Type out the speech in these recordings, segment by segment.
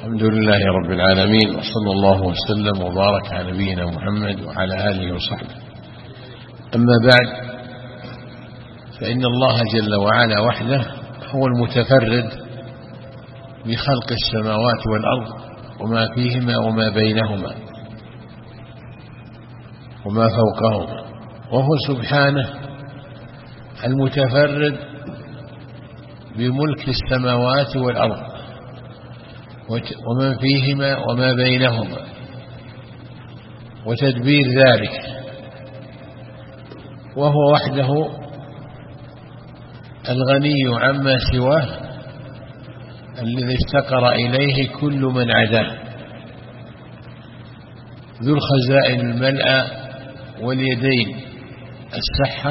الحمد لله رب العالمين، وصلى الله وسلم وبارك على نبينا محمد وعلى آله وصحبه. أما بعد، فإن الله جل وعلا وحده هو المتفرد بخلق السماوات والأرض وما فيهما وما بينهما وما فوقهما، وهو سبحانه المتفرد بملك السماوات والأرض ومن فيهما وما بينهما وتدبير ذلك، وهو وحده الغني عما سواه الذي افتقر إليه كل من عداه، ذو الخزائن الملأى واليدين السحة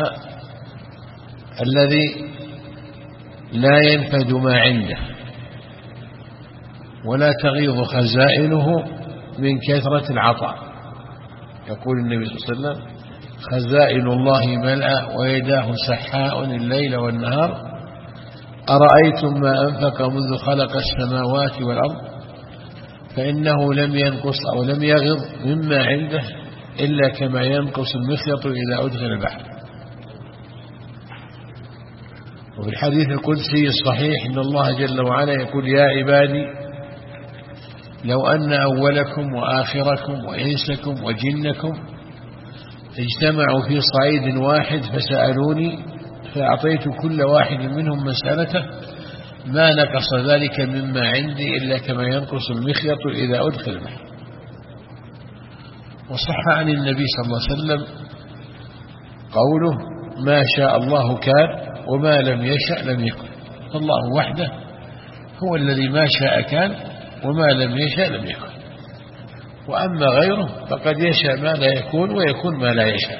الذي لا ينفد ما عنده ولا تغيض خزائنه من كثرة العطاء. يقول النبي صلى الله عليه وسلم: خزائن الله ملأى ويداه سحاء الليل والنهار، أرأيتم ما أنفق منذ خلق السماوات والأرض فإنه لم ينقص أو لم يغض مما عنده إلا كما ينقص المخيط إذا أدخل البحر. وفي الحديث القدسي الصحيح إن الله جل وعلا يقول: يا عبادي لو أن أولكم وآخركم وإنسكم وجنكم اجتمعوا في صعيد واحد فسألوني فأعطيت كل واحد منهم مسألته ما نقص ذلك مما عندي إلا كما ينقص المخيط إذا أدخل البحر. وصح عن النبي صلى الله عليه وسلم قوله: ما شاء الله كان وما لم يشأ لم يكن. الله وحده هو الذي ما شاء كان وما لم يشأ لم يكن، وأما غيره فقد يشاء ما لا يكون ويكون ما لا يشاء.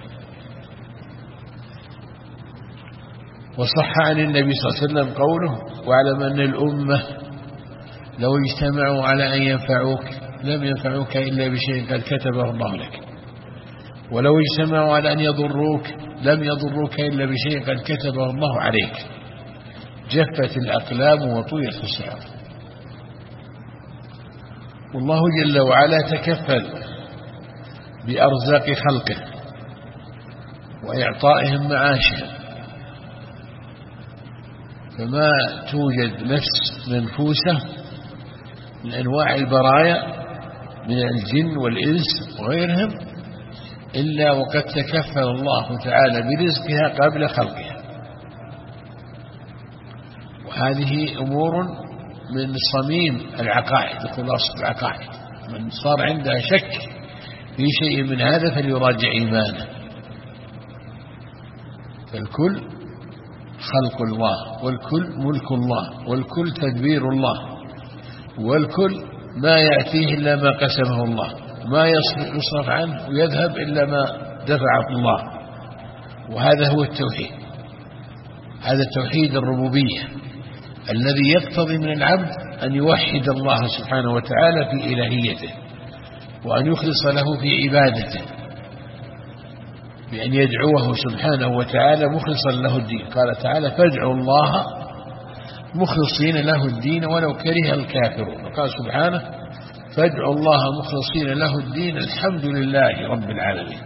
وصح عن النبي صلى الله عليه وسلم قوله: واعلم أن الأمة لو اجتمعوا على أن ينفعوك لم ينفعوك إلا بشيء قد كتبه الله لك، ولو اجتمعوا على أن يضروك لم يضروك إلا بشيء قد كتبه الله عليك. جفت الأقلام وطويت الصحف. والله جل وعلا تكفل بأرزاق خلقه وإعطائهم معاشهم، فما توجد نفس منفوسة من أنواع البرايا من الجن والإنس وغيرهم إلا وقد تكفل الله تعالى برزقها قبل خلقها. وهذه أمور من صميم العقائد، خلاصة العقائد. من صار عنده شك في شيء من هذا فليراجع إيمانه. فالكل خلق الله، والكل ملك الله، والكل تدبير الله، والكل ما يأتيه إلا ما قسمه الله، ما يصرف عنه ويذهب إلا ما دفعه الله. وهذا هو التوحيد، هذا توحيد الربوبية الذي يقتضي من العبد أن يوحد الله سبحانه وتعالى في إلهيته، وأن يخلص له في عبادته، بأن يدعوه سبحانه وتعالى مخلصا له الدين. قال تعالى: فادعوا الله مخلصين له الدين ولو كره الكافرون. وقال سبحانه: فادعوا الله مخلصين له الدين الحمد لله رب العالمين.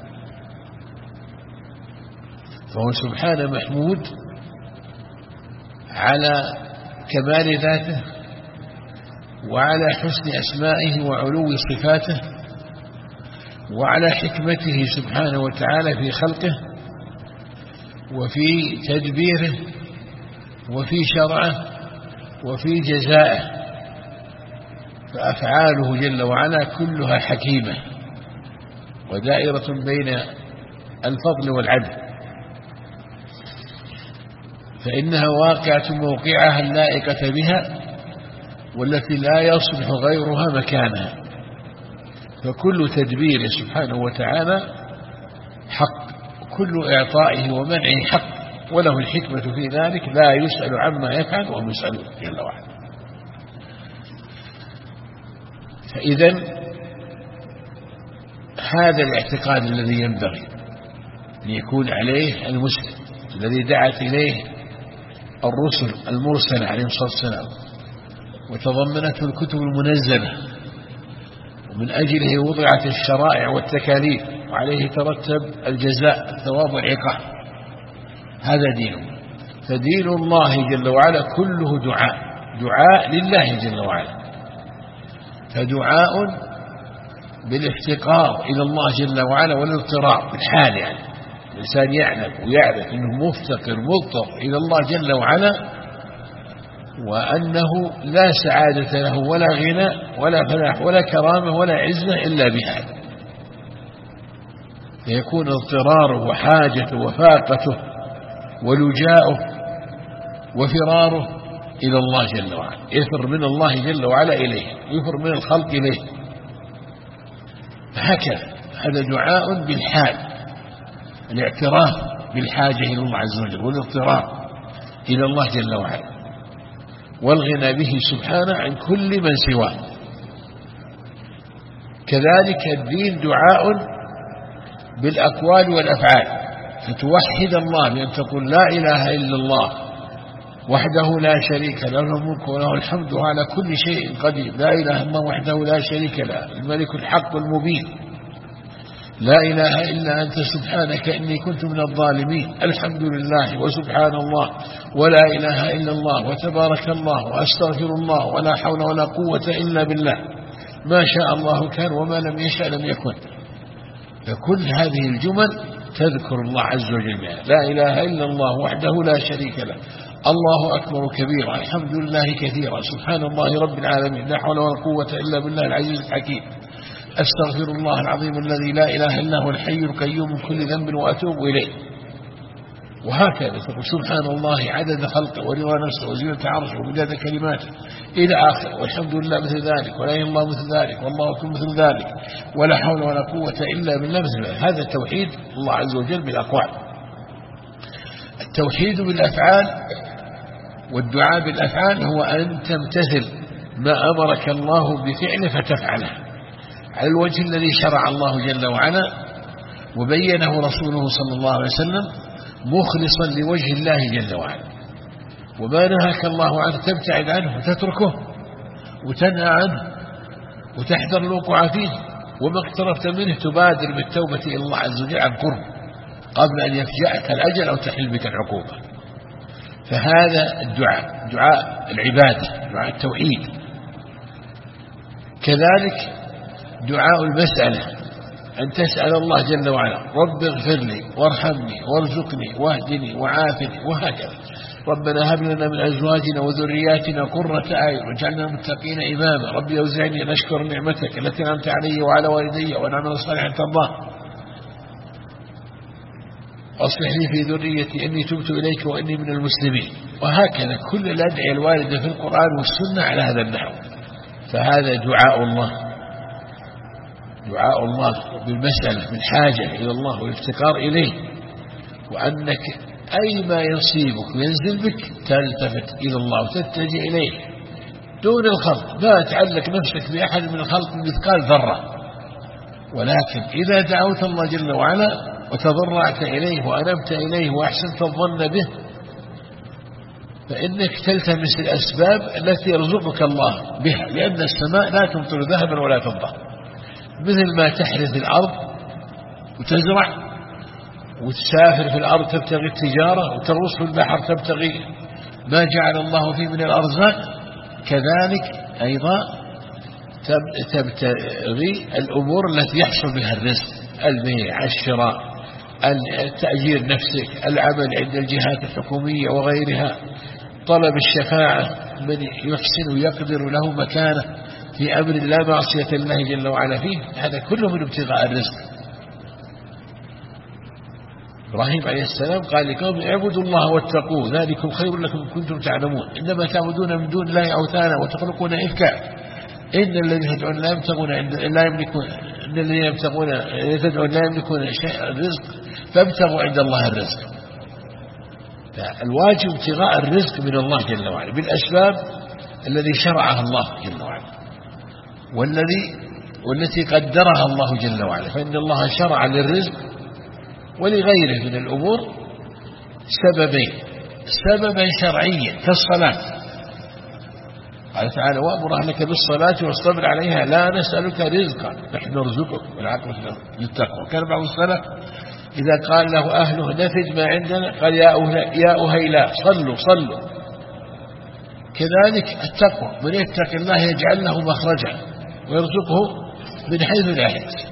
فهو سبحانه محمود على كمال ذاته وعلى حسن أسمائه وعلو صفاته وعلى حكمته سبحانه وتعالى في خلقه وفي تدبيره وفي شرعه وفي جزائه. فأفعاله جل وعلا كلها حكيمة ودائرة بين الفضل والعدل، فإنها واقعة موقعها اللائقة بها والتي لا يصلح غيرها مكانها. فكل تدبير سبحانه وتعالى حق، كل إعطائه ومنعه حق، وله الحكمة في ذلك، لا يسأل عما يفعل وهم يسألون جل وعلا. فإذا هذا الاعتقاد الذي ينبغي أن يكون عليه المسلم الذي دعت إليه الرسل المرسلة عليهم الصلاة والسلام، وتضمنته الكتب المنزلة، ومن أجله وضعت الشرائع والتكاليف، وعليه ترتب الجزاء الثواب والعقاب. هذا دينه. فدين الله جل وعلا كله دعاء لله جل وعلا، فدعاء بالافتقار إلى الله جل وعلا والاضطرار بالحال، يعني الإنسان يعلم ويعرف أنه مفتقر مضطر إلى الله جل وعلا، وأنه لا سعادة له ولا غنى ولا فلاح ولا كرامة ولا عزة إلا بهذا، فيكون اضطراره وحاجته وفاقته ولجاؤه وفراره إلى الله جل وعلا، يفر من الله جل وعلا إليه، يفر من الخلق إليه. فهكذا هذا دعاء بالحال، الاعتراف بالحاجة إلى الله عز وجل والاضطرار إلى الله جل وعلا، والغنى به سبحانه عن كل من سواه. كذلك الدين دعاء بالأقوال والأفعال، فتوحد الله بأن تقول لا إله إلا الله وحده لا شريك له، له الملك وله الحمد على كل شيء قدير، لا إله إلا الله وحده لا شريك له، الملك الحق المبين، لا إله إلا أنت سبحانك إني كنت من الظالمين، الحمد لله وسبحان الله ولا إله إلا الله وتبارك الله وأستغفر الله ولا حول ولا قوة إلا بالله، ما شاء الله كان وما لم يشاء لم يكن. فكل هذه الجمل تذكر الله عز وجل بها، لا إله إلا الله وحده لا شريك له، الله أكبر كبيرا، الحمد لله كثيرا، سبحان الله رب العالمين، لا حول ولا قوة إلا بالله العزيز الحكيم، أستغفر الله العظيم الذي لا إله إلا هو الحي القيوم من كل ذنب وأتوب إليه. وهكذا تقول سبحان الله عدد خلقه ورضا نفسه وزينة عرشه ومداد كلماته إلى آخر، والحمد لله مثل ذلك، ولا إله إلا الله مثل ذلك، والله أكبر مثل ذلك، ولا حول ولا قوة إلا بالله مثل ذلك. هذا توحيد الله عز وجل بالأقوال. التوحيد بالأفعال والدعاء بالأفعال هو أن تمتثل ما أمرك الله بفعله فتفعله على الوجه الذي شرع الله جل وعلا وبينه رسوله صلى الله عليه وسلم مخلصا لوجه الله جل وعلا. وما نهاك الله عنه تبتعد عنه وتتركه وتنهى عنه وتحذر الوقوع فيه، وما اقترفت منه تبادر بالتوبة إلى الله عز وجل عن قرب قبل أن يفجأك الأجل أو تحل بك العقوبة. فهذا الدعاء دعاء العبادة، دعاء التوحيد. كذلك دعاء المسألة، أن تسأل الله جل وعلا رب اغفر لي وارحمني وارزقني واهدني وعافني، وهكذا. ربنا هب لنا من أزواجنا وذرياتنا قرة أعين واجعلنا متقين إماما، ربي أوزعني أن أشكر نعمتك التي أنعمت علي وعلى والدي وأن أعمل صالحا ترضاه، أصلح لي في ذريتي إني تبت إليك وإني من المسلمين. وهكذا كل الأدعية الواردة في القرآن والسنة على هذا النحو. فهذا دعاء الله، دعاء الله بالمسألة بالحاجة إلى الله والافتقار إليه، وأنك أي ما يصيبك وينزل بك تلتفت إلى الله وتتجه إليه دون الخلق، لا تعلق نفسك بأحد من الخلق مثقال ذرة. ولكن إذا دعوت الله جل وعلا وتضرعت إليه وأنبت إليه وأحسنت الظن به، فإنك تلتمس الأسباب التي يرزقك الله بها، لأن السماء لا تمطر ذهبا ولا فضة، مثل ما تحرث الأرض وتزرع وتسافر في الأرض تبتغي التجارة وتغوص في البحر تبتغي ما جعل الله فيه من الأرزاق، كذلك أيضا تبتغي الأمور التي يحصل بها الرزق، البيع، الشراء، تأجير نفسك، العمل عند الجهات الحكومية وغيرها، طلب الشفاعة من يحسن ويقدر له مكانه في أمر لا معصية الله جل وعلا فيه، هذا كله من ابتغاء الرزق. إبراهيم عليه السلام قال لقوم اعبدوا الله واتقوه ذلكم خير لكم إن كنتم تعلمون، إنما تعبدون من دون الله أوثانا وتخلقون إفكا إن الذين يدعون لا يملكون إن الذين يدعون لا يملكون شيء الرزق فابتغوا عند الله الرزق. فالواجب ابتغاء الرزق من الله جل وعلا بالأسباب الذي شرعها الله جل وعلا والتي قدرها الله جل وعلا، فإن الله شرع للرزق ولغيره من الأمور سببين، سببا شرعيا كالصلاة، قال تعالى وأمر أهلك بالصلاة واصطبر عليها لا نسألك رزقا نحن نرزقك والعاقبة للتقوى. كان بعض السلف إذا قال له أهله نفذ ما عندنا قال يا أهيلا صلوا. كذلك التقوى من يتق الله يجعل له مخرجا ويرزقه من حيث لا يحتسب.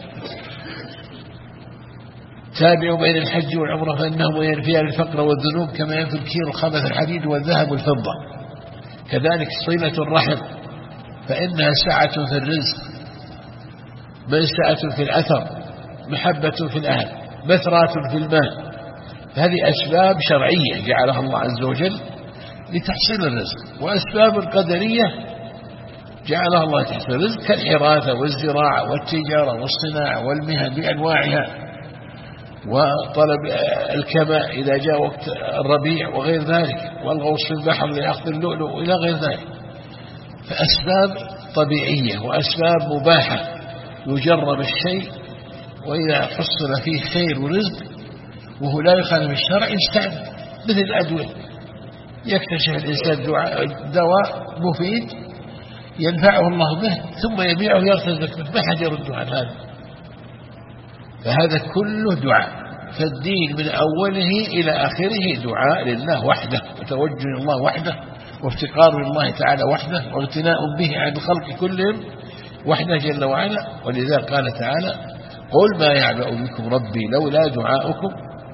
تابعوا بين الحج والعمرة فإنهما ينفيان الفقر والذنوب كما ينفي الكير خبث الحديد والذهب والفضة. كذلك صلة الرحم فإنها سعة في الرزق منسعة في الأثر محبة في الأهل مثرات في المال. هذه أسباب شرعية جعلها الله عز وجل لتحصيل الرزق، وأسباب قدرية جعلها الله لتحصيل الرزق كالحراثة والزراعة والتجارة والصناعة والمهن بأنواعها وطلب الكماء إذا جاء وقت الربيع وغير ذلك والغوص في البحر لأخذ اللؤلؤ وإلى غير ذلك. فأسباب طبيعية وأسباب مباحة يجرب الشيء وإذا حصل فيه خير ورزق وهو لا يخالف الشرع يستعمل مثل الأدوية. يكتشف الإنسان دواء مفيد ينفعه الله به ثم يبيعه يرتزق به ما حد يرده عن هذا. فهذا كله دعاء. فالدين من أوله إلى آخره دعاء لله وحده وتوجه الله وحده وافتقار لله تعالى وحده واغتناء به عن الخلق كلهم وحده جل وعلا. ولذا قال تعالى قل ما يعبأ بكم ربي لولا دعاؤكم.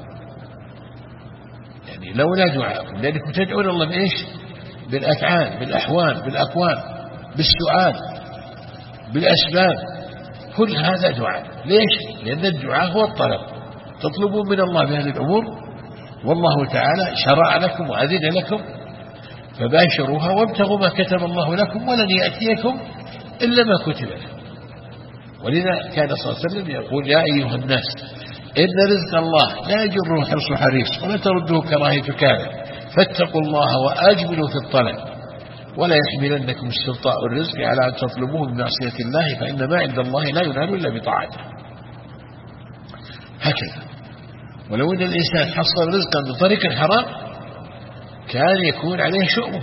يعني لولا دعاؤكم لأنكم تدعون الله بإيش؟ بالأفعال بالأحوال بالأقوال بالسؤال بالأسباب كل هذا دعاء. ليش؟ لأن الدعاء هو الطلب تطلبون من الله بهذه الأمور والله تعالى شرع لكم وأذن لكم فباشروها وابتغوا ما كتب الله لكم ولن يأتيكم إلا ما كتب لكم. ولذا كان صلى الله عليه وسلم يقول يا أيها الناس إن رزق الله لا يجره حرص حريص ولا ترده كراهية كاره فاتقوا الله وأجملوا في الطلب ولا يحملنكم استبطاء الرزق على أن تطلبوه من معصية الله فإن ما عند الله لا ينال إلا بطاعته. هكذا. ولو أن الإنسان حصل رزقا بطريق الحرام كان يكون عليه شؤمه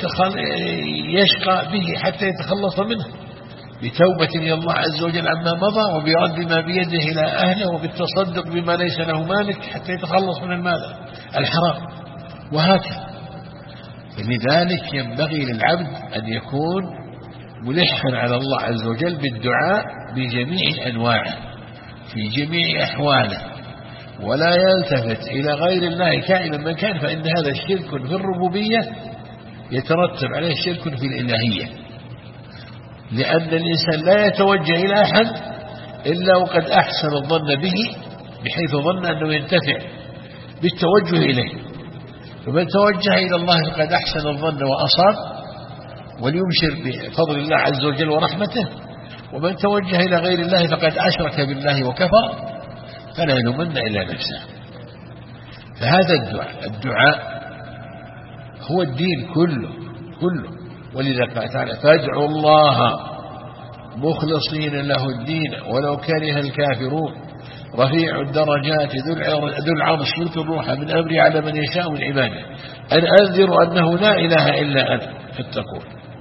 يشقى به حتى يتخلص منه بتوبة إلى الله عز وجل عما مضى وبرد ما بيده إلى أهله وبالتصدق بما ليس له مالك حتى يتخلص من المال الحرام وهكذا. لذلك ينبغي للعبد أن يكون ملحا على الله عز وجل بالدعاء بجميع أنواعه في جميع أحواله ولا يلتفت إلى غير الله كائنا من كان فإن هذا الشرك في الربوبية يترتب عليه شرك في الإلهية. لأن الإنسان لا يتوجه إلى أحد إلا وقد أحسن الظن به بحيث ظن أنه ينتفع بالتوجه إليه. فمن توجه إلى الله فقد أحسن الظن وأصاب وليبشر بفضل الله عز وجل ورحمته. ومن توجه إلى غير الله فقد أشرك بالله وكفر فلا يلومن إلا نفسه. فهذا الدعاء هو الدين كله. ولذا قال تعالى فادعوا الله مخلصين له الدين ولو كره الكافرون رفيع الدرجات ذو العرش يلقي الروح من أمري على من يشاء من عباده أن أنذر أنه لا إله إلا أنا فاتقون.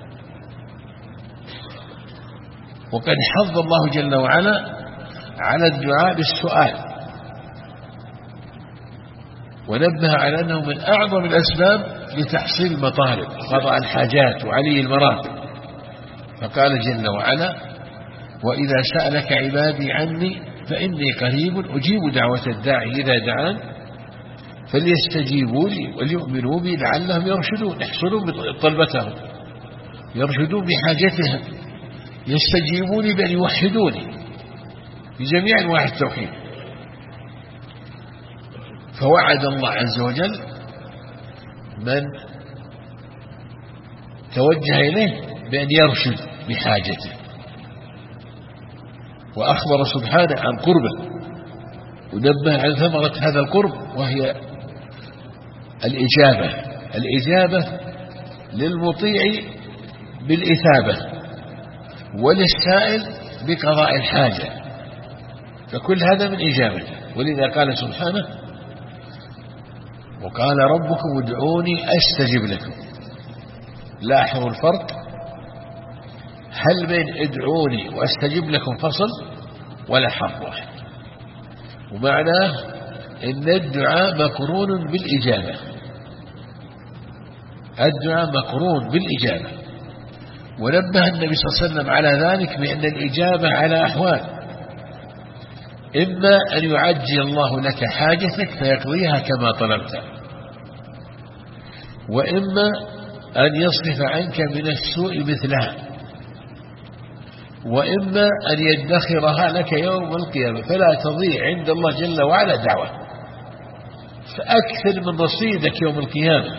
وقد حض الله جل وعلا على الدعاء بالسؤال ونبه على أنه من أعظم الأسباب لتحصيل المطالب قضاء الحاجات وعلي المراتب. فقال جل وعلا وإذا سألك عبادي عني فإني قريب أجيب دعوة الداعي إذا دعان فليستجيبوا لي وليؤمنوا بي لعلهم يرشدون يحصلون بطلبتهم يرشدون بحاجتهم يستجيبوني بأن يوحدوني بجميع أنواع التوحيد. فوعد الله عز وجل من توجه إليه بأن يرشد بحاجته وأخبر سبحانه عن قربه ونبه عن ثمرة هذا القرب وهي الإجابة للمطيع بالإثابة وللسائل بقضاء الحاجة فكل هذا من إجابته. ولذا قال سبحانه وقال ربكم ادعوني أستجب لكم. لاحظوا الفرق هل بين ادعوني وأستجب لكم فصل ولا حرف واحد؟ ومعناه إن الدعاء مقرون بالإجابة، الدعاء مقرون بالإجابة. ونبه النبي صلى الله عليه وسلم على ذلك بأن الإجابة على أحوال: إما أن يعجل الله لك حاجتك فيقضيها كما طلبت، وإما أن يصرف عنك من السوء مثلها، وإما أن يدخرها لك يوم القيامة فلا تضيع عند الله جل وعلا دعوة. فأكثر من رصيدك يوم القيامة.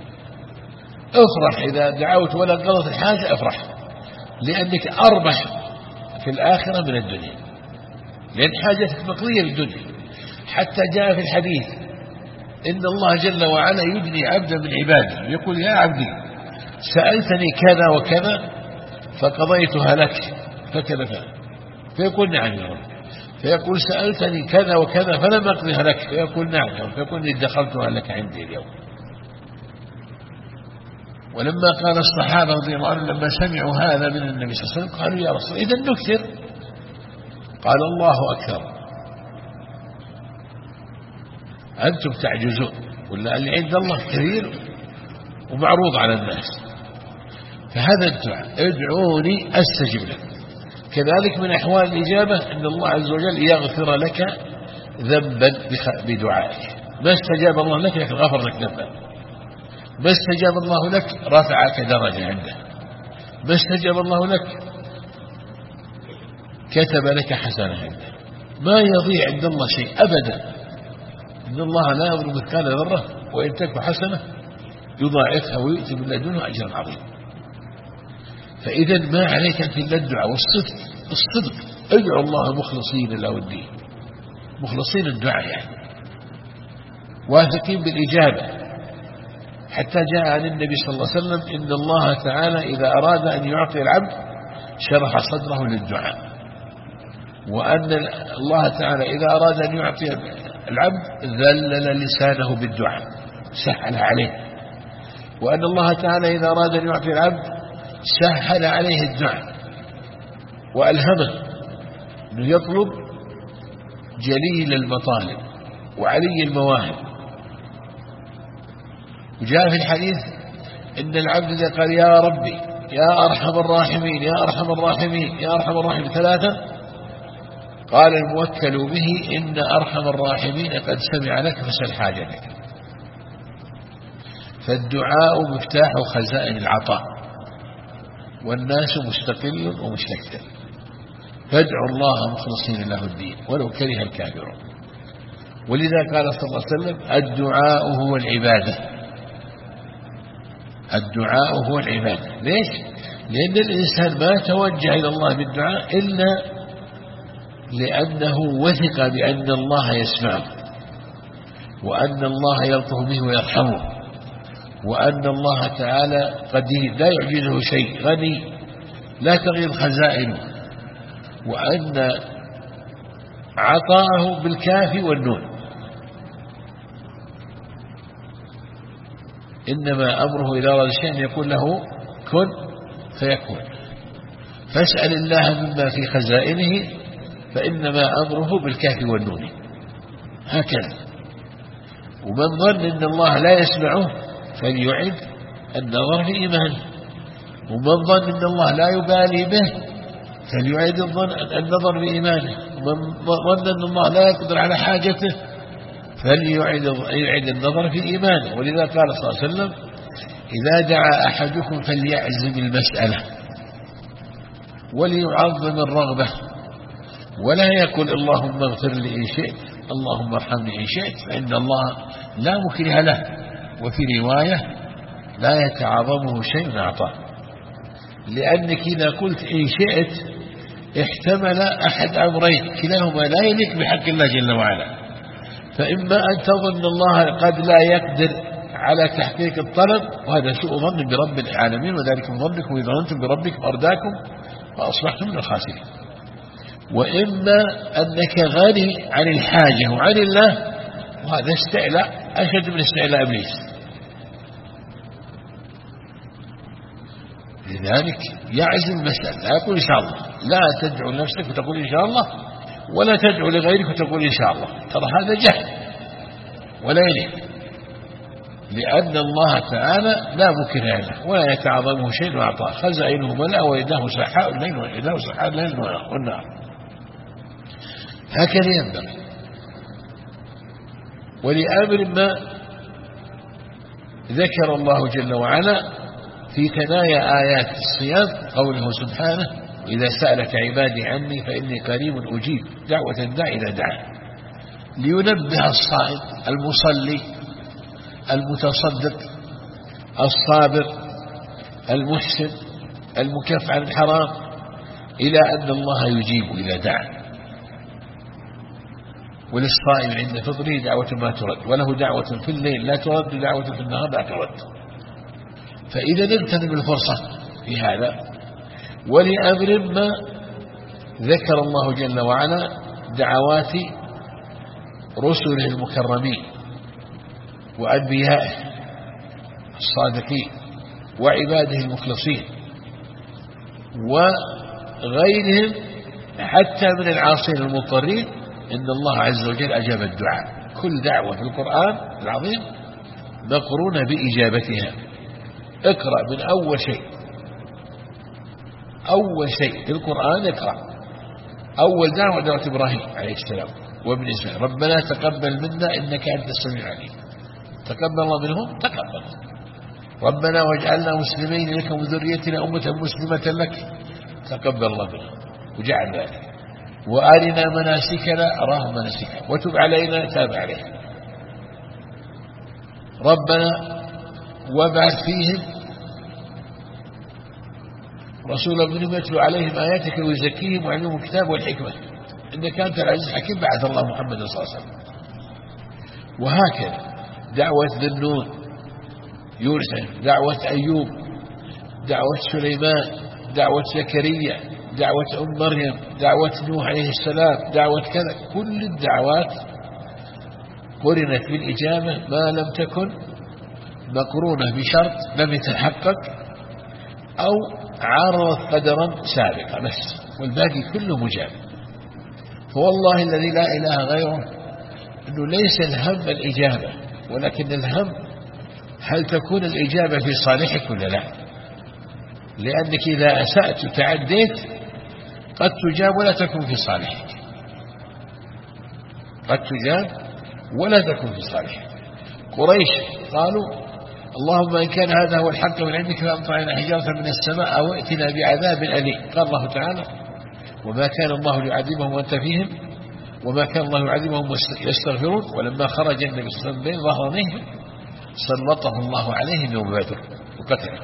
افرح إذا دعوت ولا قضت الحاجة، افرح لأنك أربح في الآخرة من الدنيا، لأن حاجتك مقضية بالدنيا. حتى جاء في الحديث إن الله جل وعلا يدني عبدا من عباده يقول: يا عبدي سألتني كذا وكذا فقضيتها لك فكذا كذا، فيقول: نعم يا رب. فيقول: سألتني كذا وكذا فلم أقضيها لك، فيقول: نعم يا رب. فيقول: ادخرتها لك عندي اليوم. ولما قال الصحابة رضي الله عنهم لما سمعوا هذا من النبي صلى الله عليه وسلم قالوا: يا رسول إذا نكثر. قال: الله أكثر، أنتم تعجزون، ولا اللي عند الله كثير ومعروض على الناس. فهذا الدعاء: ادعوني أستجب لك. كذلك من أحوال الإجابة أن الله عز وجل يغفر لك ذنبا بدعائك. ما استجاب الله لك لكن غفر لك ذنبا، ما استجاب الله لك رفعك درجة عنده، ما استجاب الله لك كتب لك حسنة عنده. ما يضيع عند الله شيء أبدا. إن الله لا يظلم مثقال ذرة وإن تك حسنة يضاعفها ويؤتي من لدنه أجرا عظيما. فإذا ما عليك أن تلا الدعاء والصدق. ادعوا الله مخلصين له الدين، مخلصين الدعاء يعني واثقين بالإجابة. حتى جاء عن النبي صلى الله عليه وسلم إن الله تعالى إذا أراد أن يعطي العبد شرح صدره للدعاء، وأن الله تعالى إذا أراد أن يعطي العبد ذلل لسانه بالدعاء سهل عليه، وأن الله تعالى إذا أراد أن يعطي العبد سهل عليه الدعاء وألهمه أنه يطلب جليل المطالب وعلي المواهب. وجاء في الحديث إن العبد إذا قال: يا ربي يا أرحم الراحمين يا أرحم الراحمين يا أرحم الراحمين ثلاثة، قال الموكل به: إن أرحم الراحمين قد سمع لك فسل حاجتك. فالدعاء مفتاح خزائن العطاء، والناس مستقل ومستكثر. فادعوا الله مخلصين له الدين ولو كره الكافرون. ولذا قال صلى الله عليه وسلم: الدعاء هو العبادة. الدعاء هو العبادة. ليش؟ لأن الإنسان ما توجه إلى الله بالدعاء إلا لأنه وثق بأن الله يسمعه، وأن الله يلطف به ويرحمه، وأن الله تعالى قدير لا يعجزه شيء، غني لا تغير خزائنه، وأن عطاءه بالكاف والنون. إنما أمره إذا أراد شيئا يقول له كن فيكون. فاسأل الله مما في خزائنه فإنما أمره بالكاف والنون. هكذا. ومن ظن أن الله لا يسمعه فليعد النظر في إيمانه، ومن ظن أن الله لا يبالي به فليعد النظر في إيمانه، ومن ظن أن الله لا يقدر على حاجته فليعد النظر في إيمانه. ولذا قال صلى الله عليه وسلم: إذا دعا أحدكم فليعزم المسألة وليعظم الرغبة، ولا يقول اللهم اغفر لي إن شئت اللهم ارحمني إن شئت، فإن الله لا مكره له. وفي رواية: لا يتعظمه شيء أعطاه. لأنك إذا قلت إن شئت احتمل أحد أمرين كلاهما لا يليق بحق الله جل وعلا. فإما أن تظن الله قد لا يقدر على تحقيق الطلب، وهذا سوء ظن برب العالمين، وذلك من ظنكم إذا ظننتم بربكم أرداكم فأصبحتم من الخاسرين. وإما أنك غني عن الحاجة وعن الله، وهذا استعلاء أشد من استعلاء إبليس. لذلك يعزم المسألة، لا يقول إن شاء الله، لا تدعو لنفسك وتقول إن شاء الله، ولا تدعو لغيرك وتقول إن شاء الله، ترى هذا جهل ولا يليق، لأن الله تعالى لا مكر له ولا يتعظمه شيء وأعطاه، خزائنه ملأ ويداه سحاء الليل والنهار، هكذا ينبغي. ولأمر ما ذكر الله جل وعلا في ثنايا آيات الصيام قوله سبحانه: إذا سألك عبادي عني فإني قريب أجيب دعوة الداع إذا دعا، لينبه الصائم المصلي المتصدق الصابر المحسن المكف عن الحرام إلى أن الله يجيب إذا دعا. وللصائم عند فطره دعوة ما ترد، وله دعوة في الليل لا ترد، دعوة في النهار لا ترد. فإذا نغتنم الفرصة في هذا. ولأمر ما ذكر الله جل وعلا دعوات رسله المكرمين وأنبيائه الصادقين وعباده المخلصين وغيرهم حتى من العاصين المضطرين، إن الله عز وجل أجاب الدعاء. كل دعوة في القرآن العظيم مقرونة بإجابتها. اقرأ من أول شيء في القرآن، اقرأ أول دعوة إبراهيم عليه السلام وابن إسماعيل: ربنا تقبل منا إنك أنت السميع العليم. تقبل الله منهم، تقبل. ربنا واجعلنا مسلمين لك وذريتنا أمة مسلمة لك، تقبل الله منهم وجعل ذلك. وآلنا مناسكنا، أراهم مناسكنا، وتب علينا، تاب علينا. ربنا وابعث فيهم رسولا منهم يتلو عليهم آياتك ويزكيهم ويعلمهم الكتاب والحكمة إنك أنت العزيز الحكيم. بعث الله محمد صلى الله عليه وسلم. وهكذا دعوة ذي النون يونس، دعوة أيوب، دعوة سليمان، دعوة زكريا، دعوة أم مريم، دعوة نوح عليه السلام، دعوة كذا. كل الدعوات قرنت بالإجابة ما لم تكن مقرونة بشرط لم يتحقق أو عارضت قدرا سابقا بس، والباقي كله مجاب. فوالله الذي لا إله غيره أنه ليس الهم الإجابة، ولكن الهم هل تكون الإجابة في صالحك ولا لا. لأنك إذا أسأت وتعديت قد تجاب ولا تكون في صالحك، قد تجاب ولا تكون في صالحك. قريش قالوا: اللهم إن كان هذا هو الحق من عندك فأمطر علينا حجارة من السماء أو ائتنا بعذاب أليم. قال الله تعالى: وما كان الله ليعذبهم وأنت فيهم وما كان الله يعذبهم يستغفرون. ولما خرج النبي صلى الله عليه وسلم بين ظهرانيهم سلطه الله عليهم يوم بدر وقتله.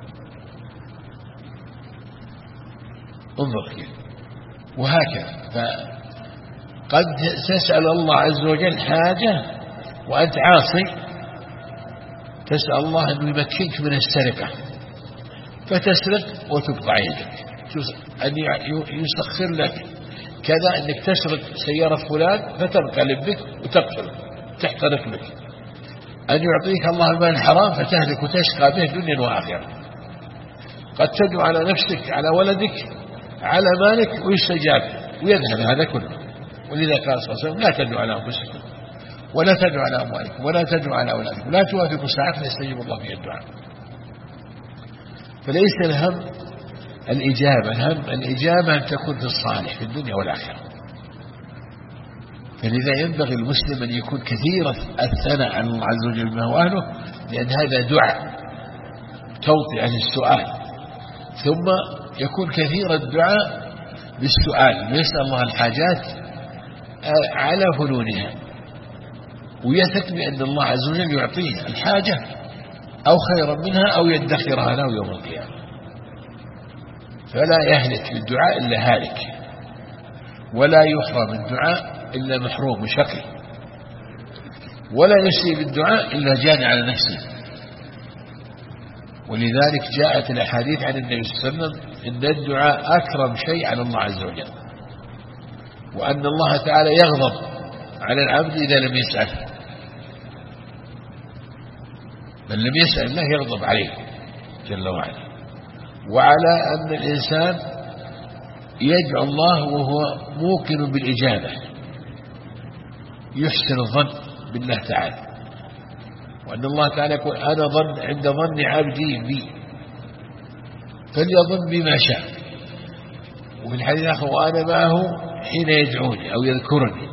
انظر كيف. وهكذا فقد تسأل الله عز وجل حاجة وأنت عاصي، تسأل الله أن يمكنك من السرقة فتسرق وتقطع يدك، أن يسخر لك كذا أنك تسرق سيارة فلان فتنقلب بك وتقتل تحترق بك، أن يعطيك الله المال الحرام فتهلك وتشقى به دنيا وآخرة. قد تدعو على نفسك على ولدك على مالك ويستجاب ويذهب هذا كله. ولذا قال صلى الله عليه وسلم: لا تدعو على أنفسكم ولا تدعو على أموالكم ولا تدعو على أولادكم، لا توافقوا ساعة فيستجيب الله في الدعاء. فليس الهم الإجابة، الهم الإجابة أن تكون في الصالح في الدنيا والآخرة. فلذا ينبغي المسلم أن يكون كثير الثناء على الله عز وجل ما هو أهله، لأن هذا دعاء توطي عن السؤال، ثم يكون كثير الدعاء بالسؤال، يسأل الله الحاجات على فنونها ويثق بأن الله عز وجل يعطيه الحاجة أو خيرا منها أو يدخرها له يوم القيامة. فلا يهلك بالدعاء إلا هالك، ولا يحرم الدعاء إلا محروم شقي، ولا يسيء بالدعاء إلا جاني على نفسه. ولذلك جاءت الأحاديث عن النبي صلى الله عليه وسلم إن الدعاء أكرم شيء على الله عز وجل، وأن الله تعالى يغضب على العبد إذا لم يسأل. من لم يسأل الله يغضب عليه جل وعلا. وعلى أن الإنسان يدعو الله وهو موقن بالإجابة، يحسن الظن بالله تعالى، وأن الله تعالى يقول أنا عند ظن عبدي بي فليظن بما شاء. وفي الحديث الآخر وأنا معه حين يدعوني أو يذكرني.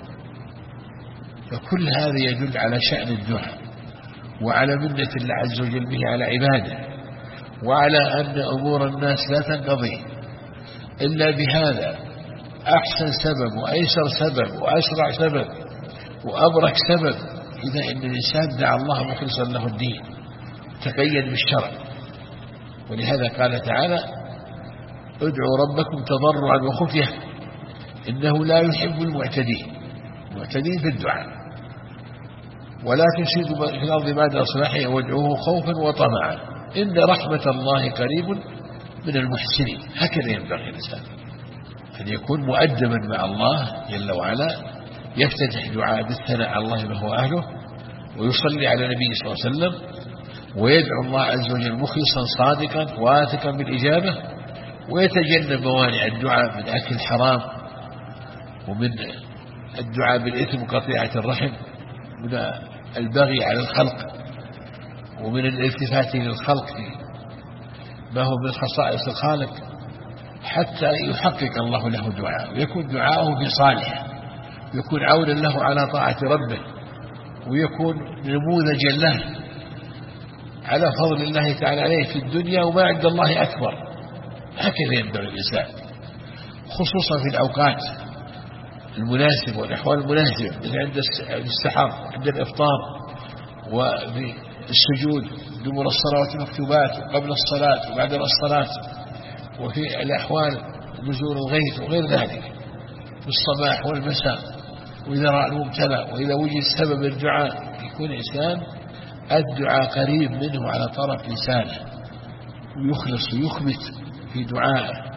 فكل هذا يدل على شأن الدعاء وعلى منة الله عز وجل به على عباده، وعلى أن أمور الناس لا تنقضي إلا بهذا. أحسن سبب وأيسر سبب وأسرع سبب وأبرك سبب إذا إن الإنسان دعا الله مخلصا له الدين تقيد بالشرع. ولهذا قال تعالى ادعوا ربكم تضرعا وخفية إنه لا يحب المعتدين في الدعاء، ولا تفسدوا في الأرض بعد إصلاحها وادعوه خوفا وطمعا إن رحمة الله قريب من المحسنين. هكذا ينبغي الإنسان أن يكون مؤدبا مع الله جل وعلا، يفتتح دعاء بالثناء على الله ما هو أهله، ويصلي على النبي صلى الله عليه وسلم، ويدعو الله عز وجل مخلصا صادقا واثقا بالإجابة، ويتجنب موانع الدعاء من أكل الحرام، ومن الدعاء بالإثم وقطيعة الرحم، من البغي على الخلق، ومن الالتفات للخلق ما هو من خصائص الخالق، حتى يحقق الله له دعاء ويكون دعاءه في صالحه، يكون عونا له على طاعة ربه، ويكون نموذجا له على فضل الله تعالى عليه في الدنيا وما عند الله أكبر. هكذا ينبغي الإنسان، خصوصا في الأوقات المناسبة والأحوال المناسبة، مثل عند السحر، عند الإفطار، وفي السجود دبر الصلوات المكتوبات، وقبل الصلاة وبعد الصلاة، وفي الأحوال نزول الغيث وغير ذلك، في الصباح والمساء، وإذا رأى المبتلى، وإذا وجد سبب الدعاء يكون إنسان الدعاء قريب منه على طرف لسانه، ويخلص ويخبت في دعائه،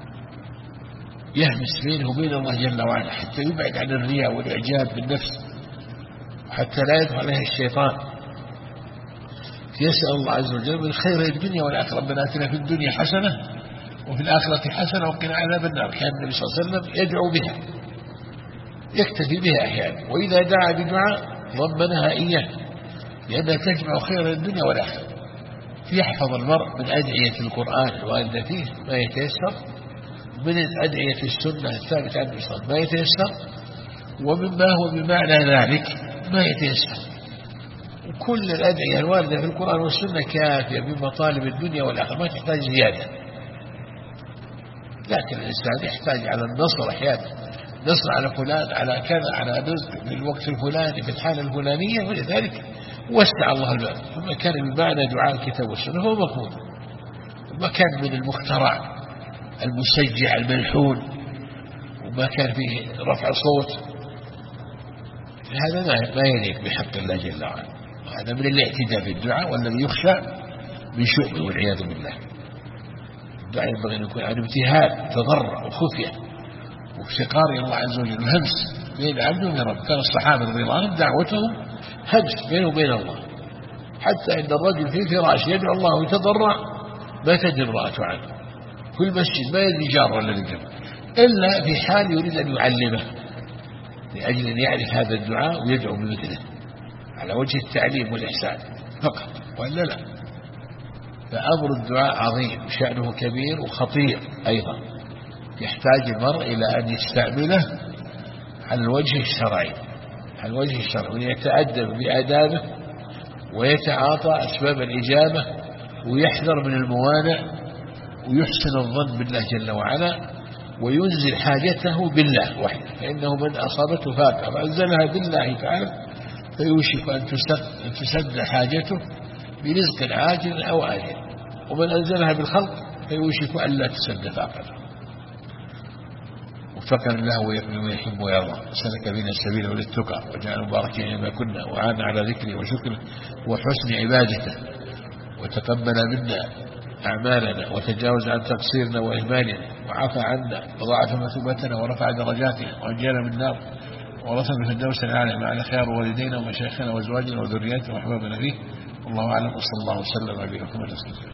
يهمس بينه وبين الله جل وعلا حتى يبعد عن الرياء والإعجاب بالنفس، حتى لا يدخل عليه الشيطان. يسأل الله عز وجل من خير الدنيا والآخرة، ربنا آتنا في الدنيا حسنة وفي الآخرة حسنة وقنا عذاب النار. كان النبي صلى الله عليه وسلم يدعو بها، يكتفي بها أحيانا، وإذا دعا بدعاء ضمنها إياه، لأنها تجمع خير الدنيا والآخرة. يحفظ المرء من أدعية القرآن الواردة فيه ما يتيسر، من أدعية السنة الثابتة عن النبي صلى الله عليه وسلم ما يتيسر، ومما هو بمعنى ذلك ما يتيسر. وكل الأدعية الواردة في القرآن والسنة كافية بمطالب الدنيا والآخرة، ما تحتاج زيادة. لكن الإنسان يحتاج على النصر أحيانا، نصر على فلان، على كذا، على رزق في الوقت الفلاني في الحالة الفلانية، ولذلك وسع الله الباب. وما كان بمعنى دعاء الكتاب والسنة هو مقبول، وما كان من المخترع المسجع الملحون، وما كان فيه رفع صوت، هذا ما يليق بحق الله جل وعلا. هذا من الاعتداء في الدعاء، والذي يخشى من شؤمه والعياذ بالله. الدعاء ينبغي أن يكون عن ابتهال، تضرع وخفية وافتقار إلى الله عز وجل، الهمس بين العبد وبين رب. كان الصحابة رضي الله عنهم دعوتهم همس بينه وبين الله، حتى إن الرجل في فراش يدعو الله ويتضرع ما تدري امرأته عنه في المسجد، ما يدري جاره الذي جنبه، إلا في حال يريد أن يعلمه لأجل أن يعرف هذا الدعاء ويدعو بمثله على وجه التعليم والإحسان فقط، وإلا لا. فأمر الدعاء عظيم، شأنه كبير وخطير أيضا، يحتاج المرء إلى أن يستعمله على الوجه الشرعي، على الوجه الشرعي، ويتأدب بآدابه ويتعاطى أسباب الإجابة ويحذر من الموانع، ويحسن الظن بالله جل وعلا، وينزل حاجته بالله وحده، فإنه من أصابته فاقة فأنزلها بالله تعالى فيوشك أن تسد حاجته برزق عاجل أو آجل، ومن أنزلها بالخلق فيوشك أن لا تسد فاقته. وفقنا الله ويحب ويرضى، سلك بنا السبيل وللتقى، وجعل مباركين ما كنا، وعان على ذكره وشكره وحسن عبادته، وتقبل منا أعمالنا، وتجاوز عن تقصيرنا وإهمالنا، وعفى عنا وضاعف مثوبتنا ورفع درجاتنا، وأنجانا من النار، ورثنا في الدوس العالم مع الخيار والدينا ومشايخنا وأزواجنا وذرياتنا وأحبابنا فيه. والله أعلم، وصلى الله وسلم على نبينا محمد.